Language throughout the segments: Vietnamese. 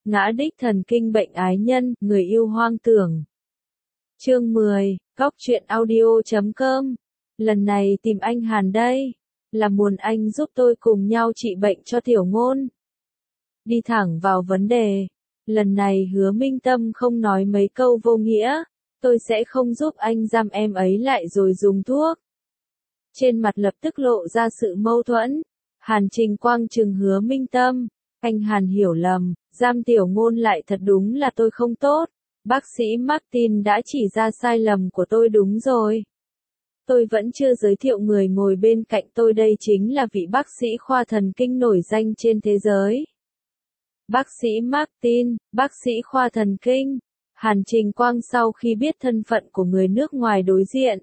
Ngã đích thần kinh bệnh ái nhân, người yêu hoang tưởng. Chương 10, Góc truyện audio.com. Lần này tìm anh Hàn đây, là muốn anh giúp tôi cùng nhau trị bệnh cho Tiểu Ngôn. Đi thẳng vào vấn đề, lần này Hứa Minh Tâm không nói mấy câu vô nghĩa, tôi sẽ không giúp anh giam em ấy lại rồi dùng thuốc. Trên mặt lập tức lộ ra sự mâu thuẫn, Hàn Trình Quang trừng Hứa Minh Tâm, anh Hàn hiểu lầm, giam Tiểu Ngôn lại thật đúng là tôi không tốt. Bác sĩ Martin đã chỉ ra sai lầm của tôi đúng rồi. Tôi vẫn chưa giới thiệu người ngồi bên cạnh tôi, đây chính là vị bác sĩ khoa thần kinh nổi danh trên thế giới. Bác sĩ Martin, bác sĩ khoa thần kinh. Hàn Trình Quang sau khi biết thân phận của người nước ngoài đối diện,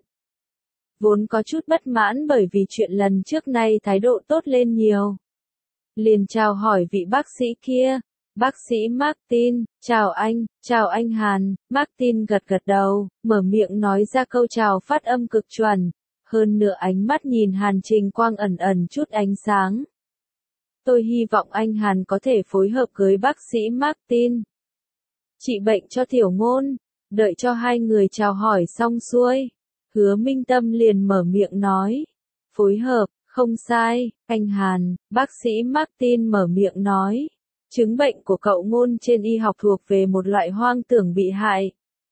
vốn có chút bất mãn bởi vì chuyện lần trước nay thái độ tốt lên nhiều. Liền chào hỏi vị bác sĩ kia. Bác sĩ Martin, chào anh Hàn. Martin gật gật đầu, mở miệng nói ra câu chào phát âm cực chuẩn. Hơn nữa ánh mắt nhìn Hàn Trình Quang ẩn ẩn chút ánh sáng. Tôi hy vọng anh Hàn có thể phối hợp với bác sĩ Martin trị bệnh cho Tiểu Ngôn. Đợi cho hai người chào hỏi xong xuôi, Hứa Minh Tâm liền mở miệng nói. Phối hợp, không sai, anh Hàn. Bác sĩ Martin mở miệng nói. Chứng bệnh của cậu Ngôn trên y học thuộc về một loại hoang tưởng bị hại.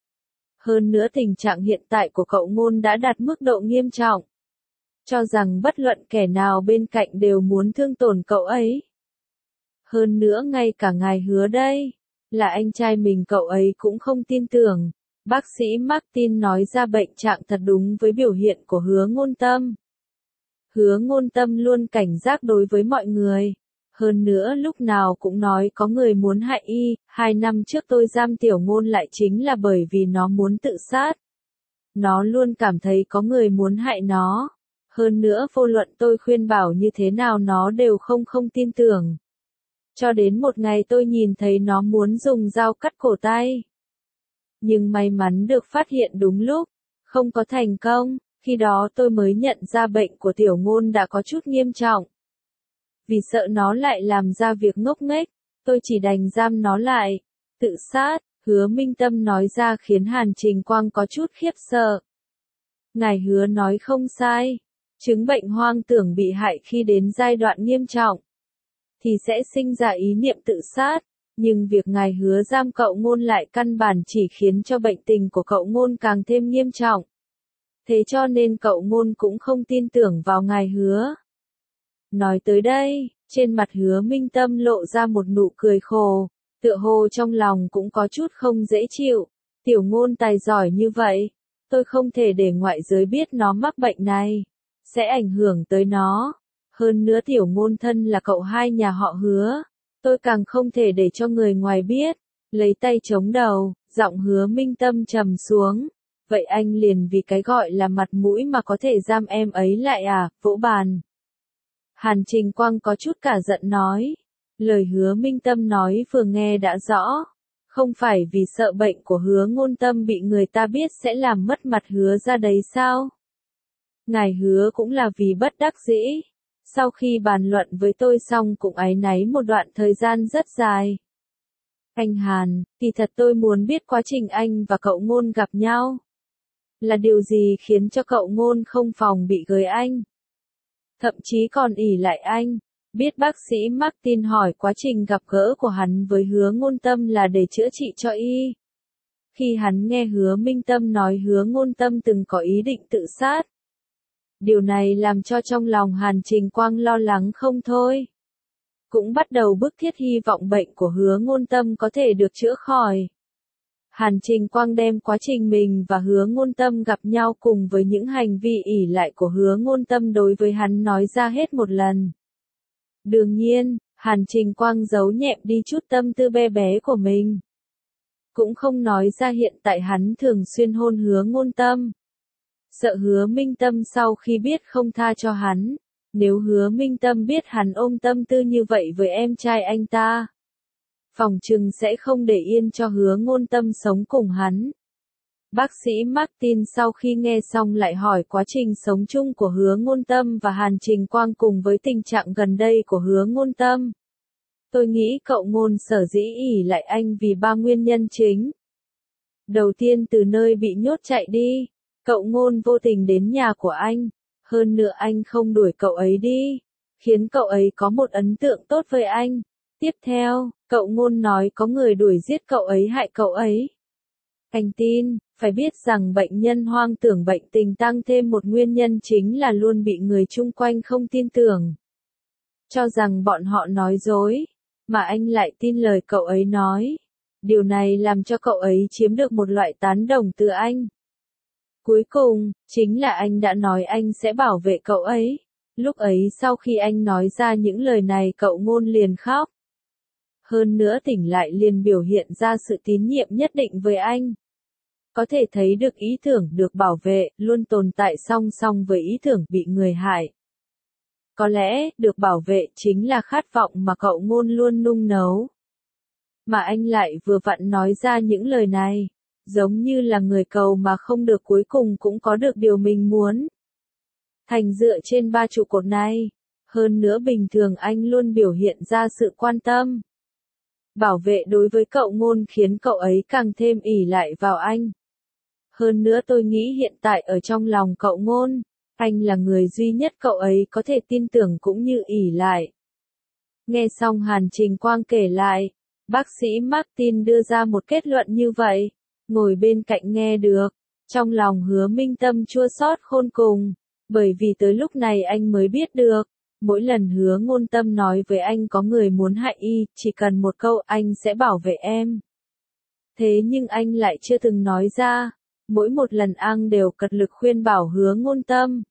Hơn nữa tình trạng hiện tại của cậu Ngôn đã đạt mức độ nghiêm trọng. Cho rằng bất luận kẻ nào bên cạnh đều muốn thương tổn cậu ấy. Hơn nữa ngay cả ngài Hứa đây, là anh trai mình cậu ấy cũng không tin tưởng. Bác sĩ Martin nói ra bệnh trạng thật đúng với biểu hiện của Hứa Ngôn Tâm. Hứa Ngôn Tâm luôn cảnh giác đối với mọi người. Hơn nữa lúc nào cũng nói có người muốn hại y, 2 năm trước tôi giam Tiểu Ngôn lại chính là bởi vì nó muốn tự sát. Nó luôn cảm thấy có người muốn hại nó. Hơn nữa vô luận tôi khuyên bảo như thế nào nó đều không tin tưởng. Cho đến một ngày tôi nhìn thấy nó muốn dùng dao cắt cổ tay. Nhưng may mắn được phát hiện đúng lúc, không có thành công, khi đó tôi mới nhận ra bệnh của Tiểu Ngôn đã có chút nghiêm trọng. Vì sợ nó lại làm ra việc ngốc nghếch, tôi chỉ đành giam nó lại. Tự sát, Hứa Minh Tâm nói ra khiến Hàn Trình Quang có chút khiếp sợ. Ngài Hứa nói không sai, chứng bệnh hoang tưởng bị hại khi đến giai đoạn nghiêm trọng thì sẽ sinh ra ý niệm tự sát, nhưng việc ngài Hứa giam cậu Ngôn lại căn bản chỉ khiến cho bệnh tình của cậu Ngôn càng thêm nghiêm trọng. Thế cho nên cậu Ngôn cũng không tin tưởng vào ngài Hứa. Nói tới đây, trên mặt Hứa Minh Tâm lộ ra một nụ cười khổ, tựa hồ trong lòng cũng có chút không dễ chịu. Tiểu Ngôn tài giỏi như vậy, tôi không thể để ngoại giới biết nó mắc bệnh này, sẽ ảnh hưởng tới nó. Hơn nữa Tiểu Ngôn thân là cậu hai nhà họ Hứa, tôi càng không thể để cho người ngoài biết. Lấy tay chống đầu, giọng Hứa Minh Tâm trầm xuống. Vậy anh liền vì cái gọi là mặt mũi mà có thể giam em ấy lại à? Vỗ bàn. Hàn Trình Quang có chút cả giận nói. Lời Hứa Minh Tâm nói vừa nghe đã rõ. Không phải vì sợ bệnh của Hứa Ngôn Tâm bị người ta biết sẽ làm mất mặt Hứa ra đấy sao? Ngài Hứa cũng là vì bất đắc dĩ. Sau khi bàn luận với tôi xong cũng áy náy một đoạn thời gian rất dài. Anh Hàn, kỳ thật tôi muốn biết quá trình anh và cậu Ngôn gặp nhau. Là điều gì khiến cho cậu Ngôn không phòng bị gới anh? Thậm chí còn ỷ lại anh. Biết bác sĩ Martin hỏi quá trình gặp gỡ của hắn với Hứa Ngôn Tâm là để chữa trị cho y. Khi hắn nghe Hứa Minh Tâm nói Hứa Ngôn Tâm từng có ý định tự sát. Điều này làm cho trong lòng Hàn Trình Quang lo lắng không thôi. Cũng bắt đầu bức thiết hy vọng bệnh của Hứa Ngôn Tâm có thể được chữa khỏi. Hàn Trình Quang đem quá trình mình và Hứa Ngôn Tâm gặp nhau cùng với những hành vi ỷ lại của Hứa Ngôn Tâm đối với hắn nói ra hết một lần. Đương nhiên, Hàn Trình Quang giấu nhẹm đi chút tâm tư bé bé của mình. Cũng không nói ra hiện tại hắn thường xuyên hôn Hứa Ngôn Tâm. Sợ Hứa Minh Tâm sau khi biết không tha cho hắn. Nếu Hứa Minh Tâm biết hắn ôm tâm tư như vậy với em trai anh ta, phòng trừng sẽ không để yên cho Hứa Ngôn Tâm sống cùng hắn. Bác sĩ Martin sau khi nghe xong lại hỏi quá trình sống chung của Hứa Ngôn Tâm và Hàn Trình Quang cùng với tình trạng gần đây của Hứa Ngôn Tâm. Tôi nghĩ cậu Ngôn sở dĩ ỷ lại anh vì ba nguyên nhân chính. Đầu tiên từ nơi bị nhốt chạy đi, cậu Ngôn vô tình đến nhà của anh, hơn nữa anh không đuổi cậu ấy đi, khiến cậu ấy có một ấn tượng tốt với anh. Tiếp theo, cậu Ngôn nói có người đuổi giết cậu ấy hại cậu ấy. Anh tin, phải biết rằng bệnh nhân hoang tưởng bệnh tình tăng thêm một nguyên nhân chính là luôn bị người chung quanh không tin tưởng. Cho rằng bọn họ nói dối, mà anh lại tin lời cậu ấy nói. Điều này làm cho cậu ấy chiếm được một loại tán đồng từ anh. Cuối cùng, chính là anh đã nói anh sẽ bảo vệ cậu ấy. Lúc ấy sau khi anh nói ra những lời này cậu Ngôn liền khóc. Hơn nữa tỉnh lại liền biểu hiện ra sự tín nhiệm nhất định với anh. Có thể thấy được ý tưởng được bảo vệ, luôn tồn tại song song với ý tưởng bị người hại. Có lẽ, được bảo vệ chính là khát vọng mà cậu Ngôn luôn nung nấu. Mà anh lại vừa vặn nói ra những lời này, giống như là người cầu mà không được cuối cùng cũng có được điều mình muốn. Thành dựa trên ba trụ cột này, hơn nữa bình thường anh luôn biểu hiện ra sự quan tâm. Bảo vệ đối với cậu Ngôn khiến cậu ấy càng thêm ỷ lại vào anh. Hơn nữa tôi nghĩ hiện tại ở trong lòng cậu Ngôn, anh là người duy nhất cậu ấy có thể tin tưởng cũng như ỷ lại. Nghe xong Hàn Trình Quang kể lại, bác sĩ Martin đưa ra một kết luận như vậy, ngồi bên cạnh nghe được, trong lòng Hứa Minh Tâm chua xót khôn cùng, bởi vì tới lúc này anh mới biết được, mỗi lần Hứa Ngôn Tâm nói với anh có người muốn hại y, chỉ cần một câu anh sẽ bảo vệ em. Thế nhưng anh lại chưa từng nói ra, mỗi một lần anh đều cật lực khuyên bảo Hứa Ngôn Tâm.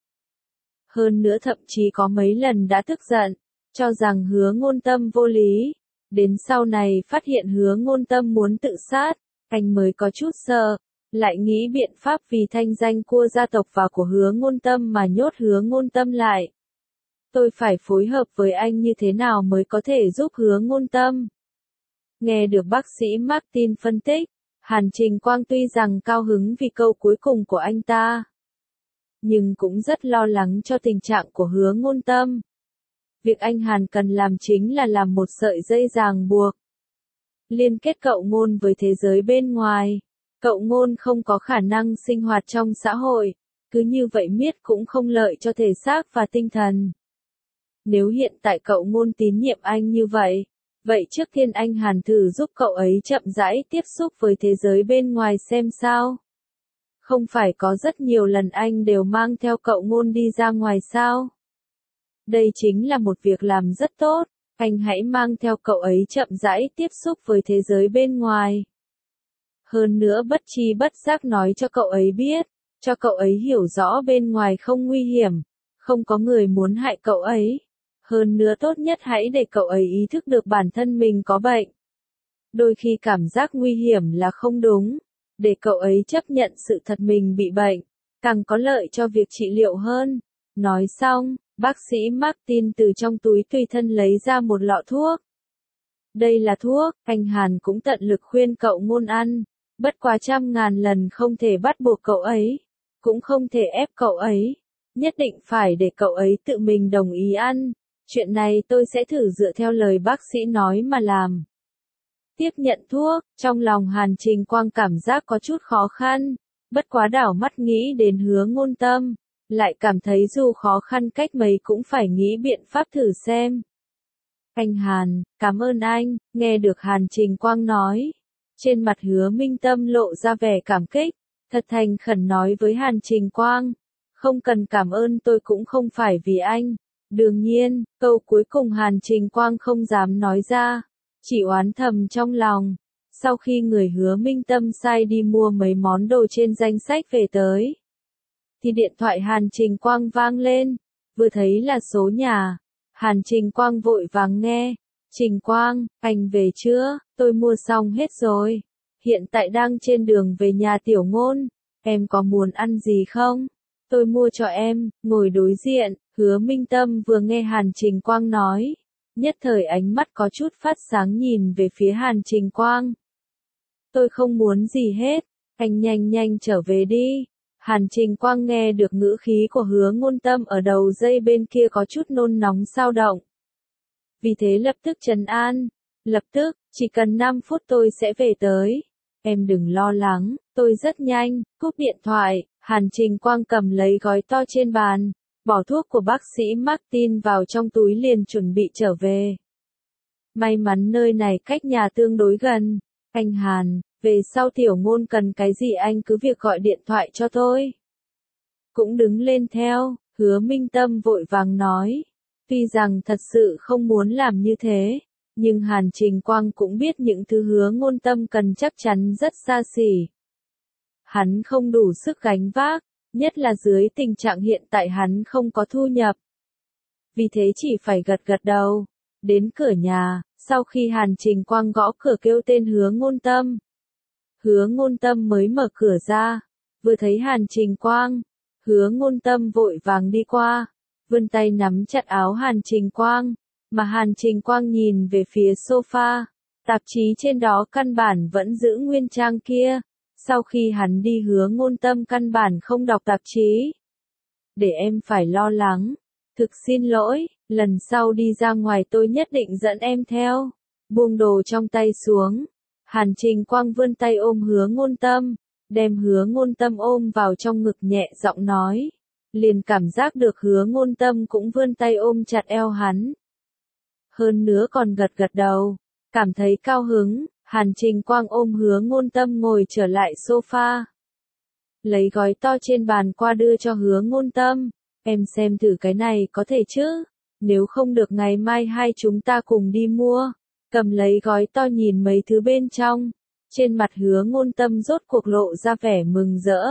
Hơn nữa thậm chí có mấy lần đã tức giận, cho rằng Hứa Ngôn Tâm vô lý. Đến sau này phát hiện Hứa Ngôn Tâm muốn tự sát, anh mới có chút sợ, lại nghĩ biện pháp vì thanh danh của gia tộc và của Hứa Ngôn Tâm mà nhốt Hứa Ngôn Tâm lại. Tôi phải phối hợp với anh như thế nào mới có thể giúp Hứa Ngôn Tâm? Nghe được bác sĩ Martin phân tích, Hàn Trình Quang tuy rằng cao hứng vì câu cuối cùng của anh ta, nhưng cũng rất lo lắng cho tình trạng của Hứa Ngôn Tâm. Việc anh Hàn cần làm chính là làm một sợi dây ràng buộc, liên kết cậu Ngôn với thế giới bên ngoài. Cậu Ngôn không có khả năng sinh hoạt trong xã hội, cứ như vậy miết cũng không lợi cho thể xác và tinh thần. Nếu hiện tại cậu Ngôn tín nhiệm anh như vậy, vậy trước tiên anh Hàn thử giúp cậu ấy chậm rãi tiếp xúc với thế giới bên ngoài xem sao. Không phải có rất nhiều lần anh đều mang theo cậu Ngôn đi ra ngoài sao? Đây chính là một việc làm rất tốt, anh hãy mang theo cậu ấy chậm rãi tiếp xúc với thế giới bên ngoài. Hơn nữa bất tri bất giác nói cho cậu ấy biết, cho cậu ấy hiểu rõ bên ngoài không nguy hiểm, không có người muốn hại cậu ấy. Hơn nữa tốt nhất hãy để cậu ấy ý thức được bản thân mình có bệnh. Đôi khi cảm giác nguy hiểm là không đúng, để cậu ấy chấp nhận sự thật mình bị bệnh, càng có lợi cho việc trị liệu hơn. Nói xong, bác sĩ Martin từ trong túi tùy thân lấy ra một lọ thuốc. Đây là thuốc, anh Hàn cũng tận lực khuyên cậu Ngôn ăn, bất quá 100.000 lần không thể bắt buộc cậu ấy, cũng không thể ép cậu ấy, nhất định phải để cậu ấy tự mình đồng ý ăn. Chuyện này tôi sẽ thử dựa theo lời bác sĩ nói mà làm. Tiếp nhận thuốc, trong lòng Hàn Trình Quang cảm giác có chút khó khăn, bất quá đảo mắt nghĩ đến Hứa Ngôn Tâm, lại cảm thấy dù khó khăn cách mấy cũng phải nghĩ biện pháp thử xem. Anh Hàn, cảm ơn anh, nghe được Hàn Trình Quang nói. Trên mặt Hứa Minh Tâm lộ ra vẻ cảm kích, thật thành khẩn nói với Hàn Trình Quang. Không cần cảm ơn tôi cũng không phải vì anh. Đương nhiên, câu cuối cùng Hàn Trình Quang không dám nói ra, chỉ oán thầm trong lòng. Sau khi người Hứa Minh Tâm sai đi mua mấy món đồ trên danh sách về tới, thì điện thoại Hàn Trình Quang vang lên, vừa thấy là số nhà. Hàn Trình Quang vội vàng nghe. Trình Quang, anh về chưa? Tôi mua xong hết rồi. Hiện tại đang trên đường về nhà Tiểu Ngôn. Em có muốn ăn gì không? Tôi mua cho em. Ngồi đối diện, Hứa Minh Tâm vừa nghe Hàn Trình Quang nói, nhất thời ánh mắt có chút phát sáng nhìn về phía Hàn Trình Quang. Tôi không muốn gì hết. Anh nhanh nhanh trở về đi. Hàn Trình Quang nghe được ngữ khí của Hứa Ngôn Tâm ở đầu dây bên kia có chút nôn nóng xao động. vì thế lập tức trấn an. Lập tức, chỉ cần 5 phút tôi sẽ về tới. Em đừng lo lắng, tôi rất nhanh. Cúp điện thoại, Hàn Trình Quang cầm lấy gói to trên bàn, bỏ thuốc của bác sĩ Martin vào trong túi liền chuẩn bị trở về. May mắn nơi này cách nhà tương đối gần. Anh Hàn, về sau Tiểu Ngôn cần cái gì anh cứ việc gọi điện thoại cho tôi. Cũng đứng lên theo, Hứa Minh Tâm vội vàng nói. Tuy rằng thật sự không muốn làm như thế, nhưng Hàn Trình Quang cũng biết những thứ Hứa Ngôn Tâm cần chắc chắn rất xa xỉ. Hắn không đủ sức gánh vác, nhất là dưới tình trạng hiện tại hắn không có thu nhập. Vì thế chỉ phải gật gật đầu. Đến cửa nhà, sau khi Hàn Trình Quang gõ cửa kêu tên Hứa Ngôn Tâm. Hứa Ngôn Tâm mới mở cửa ra, vừa thấy Hàn Trình Quang, Hứa Ngôn Tâm vội vàng đi qua, vươn tay nắm chặt áo Hàn Trình Quang, mà Hàn Trình Quang nhìn về phía sofa, tạp chí trên đó căn bản vẫn giữ nguyên trang kia. Sau khi hắn đi Hứa Ngôn Tâm căn bản không đọc tạp chí. Để em phải lo lắng. Thực xin lỗi, lần sau đi ra ngoài tôi nhất định dẫn em theo. Buông đồ trong tay xuống. Hàn Trình Quang vươn tay ôm Hứa Ngôn Tâm, đem Hứa Ngôn Tâm ôm vào trong ngực nhẹ giọng nói. Liền cảm giác được Hứa Ngôn Tâm cũng vươn tay ôm chặt eo hắn. Hơn nữa còn gật gật đầu, cảm thấy cao hứng. Hàn Trình Quang ôm Hứa Ngôn Tâm ngồi trở lại sofa. Lấy gói to trên bàn qua đưa cho Hứa Ngôn Tâm. Em xem thử cái này có thể chứ? Nếu không được ngày mai hai chúng ta cùng đi mua. Cầm lấy gói to nhìn mấy thứ bên trong. Trên mặt Hứa Ngôn Tâm rốt cuộc lộ ra vẻ mừng rỡ.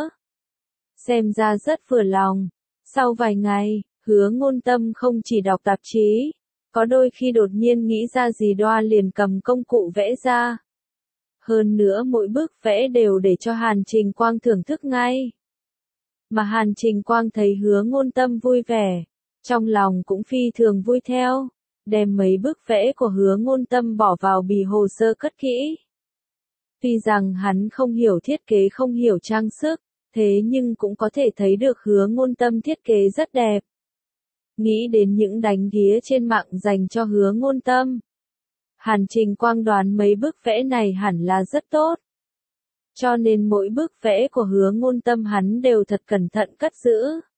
Xem ra rất vừa lòng. Sau vài ngày, Hứa Ngôn Tâm không chỉ đọc tạp chí, có đôi khi đột nhiên nghĩ ra gì đoa liền cầm công cụ vẽ ra. Hơn nữa mỗi bức vẽ đều để cho Hàn Trình Quang thưởng thức ngay. Mà Hàn Trình Quang thấy Hứa Ngôn Tâm vui vẻ, trong lòng cũng phi thường vui theo, đem mấy bức vẽ của Hứa Ngôn Tâm bỏ vào bì hồ sơ cất kỹ. Tuy rằng hắn không hiểu thiết kế không hiểu trang sức, thế nhưng cũng có thể thấy được Hứa Ngôn Tâm thiết kế rất đẹp. Nghĩ đến những đánh ghía trên mạng dành cho Hứa Ngôn Tâm, Hàn Trình Quang đoán mấy bức vẽ này hẳn là rất tốt. Cho nên mỗi bức vẽ của Hứa Ngôn Tâm hắn đều thật cẩn thận cất giữ.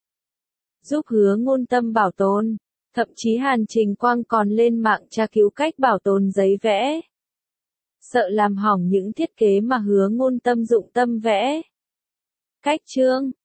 Giúp Hứa Ngôn Tâm bảo tồn. Thậm chí Hàn Trình Quang còn lên mạng tra cứu cách bảo tồn giấy vẽ. Sợ làm hỏng những thiết kế mà Hứa Ngôn Tâm dụng tâm vẽ. Cách chương